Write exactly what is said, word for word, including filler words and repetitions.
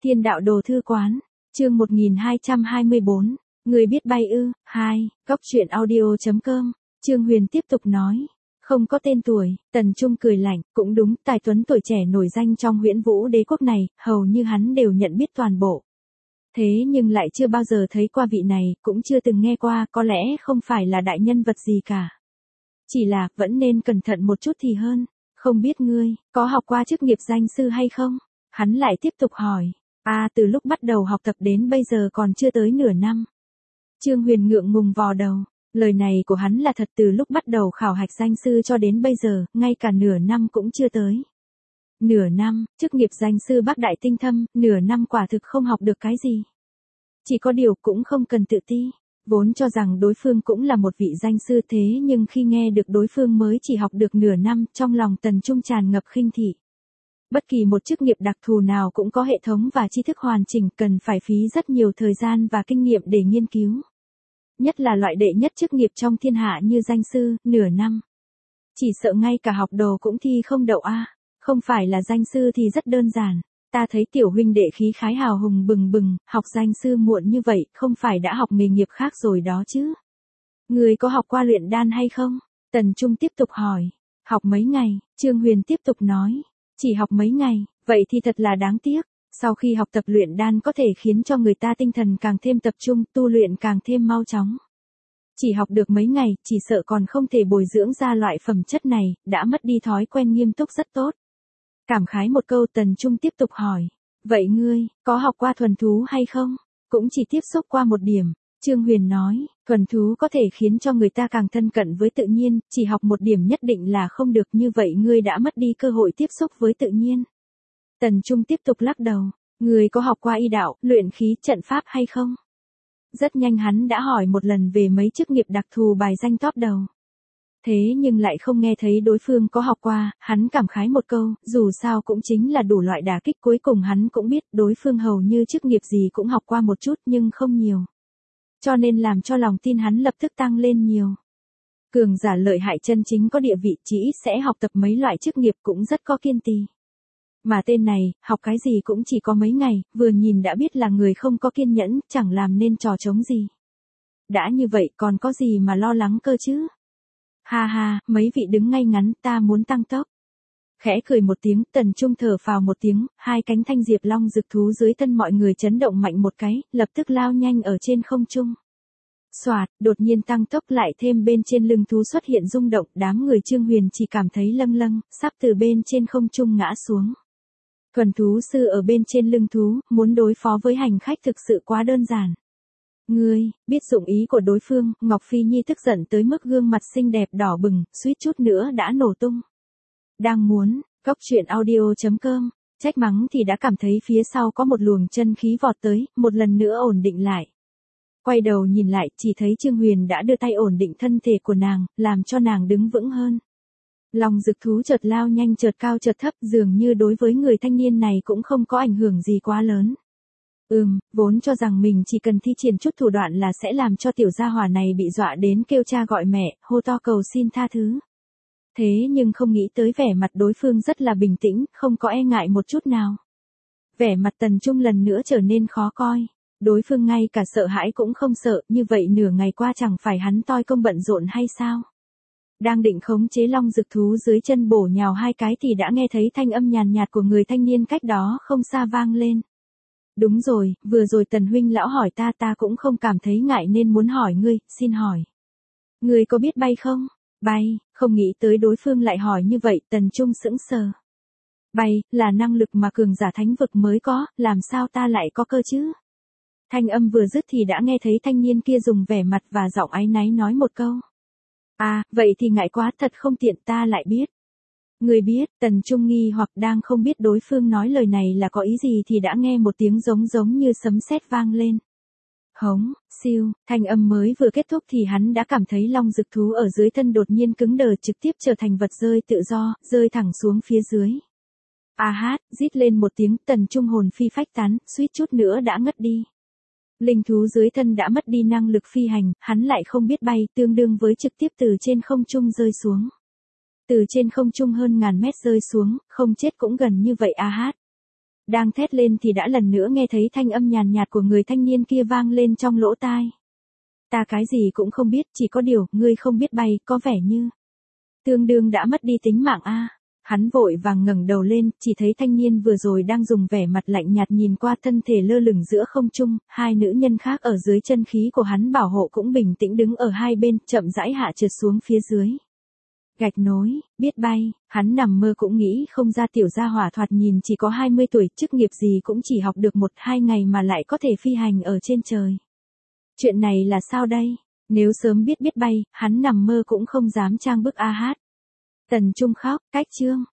Thiên đạo đồ thư quán, chương một nghìn hai trăm hai mươi bốn, người biết bay ư, hai, góc truyện audio.com, Trương Huyền tiếp tục nói. Không có tên tuổi, Tần Trung cười lạnh, cũng đúng, tài tuấn tuổi trẻ nổi danh trong Huyễn Vũ Đế quốc này, hầu như hắn đều nhận biết toàn bộ. Thế nhưng lại chưa bao giờ thấy qua vị này, cũng chưa từng nghe qua, có lẽ không phải là đại nhân vật gì cả. Chỉ là, vẫn nên cẩn thận một chút thì hơn, không biết ngươi, có học qua chức nghiệp danh sư hay không? Hắn lại tiếp tục hỏi, à từ lúc bắt đầu học tập đến bây giờ còn chưa tới nửa năm. Trương Huyền ngượng ngùng vò đầu. Lời này của hắn là thật, từ lúc bắt đầu khảo hạch danh sư cho đến bây giờ, ngay cả nửa năm cũng chưa tới. Nửa năm, chức nghiệp danh sư bác đại tinh thâm, nửa năm quả thực không học được cái gì. Chỉ có điều cũng không cần tự ti, vốn cho rằng đối phương cũng là một vị danh sư thế nhưng khi nghe được đối phương mới chỉ học được nửa năm, trong lòng Tần Trung tràn ngập khinh thị. Bất kỳ một chức nghiệp đặc thù nào cũng có hệ thống và tri thức hoàn chỉnh, cần phải phí rất nhiều thời gian và kinh nghiệm để nghiên cứu. Nhất là loại đệ nhất chức nghiệp trong thiên hạ như danh sư, nửa năm. Chỉ sợ ngay cả học đồ cũng thi không đậu a. Không phải là danh sư thì rất đơn giản. Ta thấy tiểu huynh đệ khí khái hào hùng bừng bừng, học danh sư muộn như vậy, không phải đã học nghề nghiệp khác rồi đó chứ. Người có học qua luyện đan hay không? Tần Trung tiếp tục hỏi. Học mấy ngày, Trương Huyền tiếp tục nói. Chỉ học mấy ngày, vậy thì thật là đáng tiếc. Sau khi học tập luyện đan có thể khiến cho người ta tinh thần càng thêm tập trung, tu luyện càng thêm mau chóng. Chỉ học được mấy ngày, chỉ sợ còn không thể bồi dưỡng ra loại phẩm chất này, đã mất đi thói quen nghiêm túc rất tốt. Cảm khái một câu, Tần Trung tiếp tục hỏi. Vậy ngươi, có học qua thuần thú hay không? Cũng chỉ tiếp xúc qua một điểm. Trương Huyền nói, thuần thú có thể khiến cho người ta càng thân cận với tự nhiên, chỉ học một điểm nhất định là không được, như vậy ngươi đã mất đi cơ hội tiếp xúc với tự nhiên. Tần Trung tiếp tục lắc đầu, người có học qua y đạo, luyện khí, trận pháp hay không? Rất nhanh hắn đã hỏi một lần về mấy chức nghiệp đặc thù bài danh top đầu. Thế nhưng lại không nghe thấy đối phương có học qua, hắn cảm khái một câu, dù sao cũng chính là đủ loại đả kích, cuối cùng hắn cũng biết đối phương hầu như chức nghiệp gì cũng học qua một chút nhưng không nhiều. Cho nên làm cho lòng tin hắn lập tức tăng lên nhiều. Cường giả lợi hại chân chính có địa vị, chỉ ít sẽ học tập mấy loại chức nghiệp, cũng rất có kiên trì. Mà tên này, học cái gì cũng chỉ có mấy ngày, vừa nhìn đã biết là người không có kiên nhẫn, chẳng làm nên trò trống gì. Đã như vậy còn có gì mà lo lắng cơ chứ? Ha ha, mấy vị đứng ngay ngắn, ta muốn tăng tốc. Khẽ cười một tiếng, Tần Trung thở phào một tiếng, hai cánh thanh diệp long rực thú dưới thân mọi người chấn động mạnh một cái, lập tức lao nhanh ở trên không trung. Soạt, đột nhiên tăng tốc, lại thêm bên trên lưng thú xuất hiện rung động, đám người Trương Huyền chỉ cảm thấy lâng lâng, sắp từ bên trên không trung ngã xuống. Thuần thú sư ở bên trên lưng thú, muốn đối phó với hành khách thực sự quá đơn giản. Ngươi, biết dụng ý của đối phương, Ngọc Phi Nhi tức giận tới mức gương mặt xinh đẹp đỏ bừng, suýt chút nữa đã nổ tung. Đang muốn, góc truyện audio.com, trách mắng thì đã cảm thấy phía sau có một luồng chân khí vọt tới, một lần nữa ổn định lại. Quay đầu nhìn lại, chỉ thấy Trương Huyền đã đưa tay ổn định thân thể của nàng, làm cho nàng đứng vững hơn. Long rực thú chợt lao nhanh chợt cao chợt thấp, dường như đối với người thanh niên này cũng không có ảnh hưởng gì quá lớn. Ừm, vốn cho rằng mình chỉ cần thi triển chút thủ đoạn là sẽ làm cho tiểu gia hỏa này bị dọa đến kêu cha gọi mẹ, hô to cầu xin tha thứ. Thế nhưng không nghĩ tới vẻ mặt đối phương rất là bình tĩnh, không có e ngại một chút nào. Vẻ mặt Tần Trung lần nữa trở nên khó coi. Đối phương ngay cả sợ hãi cũng không sợ, như vậy nửa ngày qua chẳng phải hắn toi công bận rộn hay sao? Đang định khống chế long rực thú dưới chân bổ nhào hai cái thì đã nghe thấy thanh âm nhàn nhạt của người thanh niên cách đó không xa vang lên. Đúng rồi, vừa rồi Tần huynh lão hỏi ta, ta cũng không cảm thấy ngại nên muốn hỏi ngươi, xin hỏi. Ngươi có biết bay không? Bay, không nghĩ tới đối phương lại hỏi như vậy, Tần Trung sững sờ. Bay, là năng lực mà cường giả thánh vực mới có, làm sao ta lại có cơ chứ? Thanh âm vừa dứt thì đã nghe thấy thanh niên kia dùng vẻ mặt và giọng áy náy nói một câu. À, vậy thì ngại quá, thật không tiện, ta lại biết. Người biết, Tần Trung nghi hoặc đang không biết đối phương nói lời này là có ý gì thì đã nghe một tiếng giống giống như sấm sét vang lên. Hống, siêu, thanh âm mới vừa kết thúc thì hắn đã cảm thấy long rực thú ở dưới thân đột nhiên cứng đờ, trực tiếp trở thành vật rơi tự do, rơi thẳng xuống phía dưới. A hát, rít lên một tiếng, Tần Trung hồn phi phách tán, suýt chút nữa đã ngất đi. Linh thú dưới thân đã mất đi năng lực phi hành, hắn lại không biết bay, tương đương với trực tiếp từ trên không trung rơi xuống. Từ trên không trung hơn ngàn mét rơi xuống, không chết cũng gần như vậy a hát. Đang thét lên thì đã lần nữa nghe thấy thanh âm nhàn nhạt của người thanh niên kia vang lên trong lỗ tai. Ta cái gì cũng không biết, chỉ có điều, ngươi không biết bay, có vẻ như tương đương đã mất đi tính mạng a. Hắn vội vàng ngẩng đầu lên, chỉ thấy thanh niên vừa rồi đang dùng vẻ mặt lạnh nhạt nhìn qua thân thể lơ lửng giữa không trung, hai nữ nhân khác ở dưới chân khí của hắn bảo hộ cũng bình tĩnh đứng ở hai bên, chậm rãi hạ trượt xuống phía dưới. Gạch nối, biết bay, hắn nằm mơ cũng nghĩ không ra tiểu gia hỏa thoạt nhìn chỉ có hai mươi tuổi, chức nghiệp gì cũng chỉ học được một hai ngày mà lại có thể phi hành ở trên trời. Chuyện này là sao đây? Nếu sớm biết biết bay, hắn nằm mơ cũng không dám trang bức a hát. Tần Trung khóc, cách chương.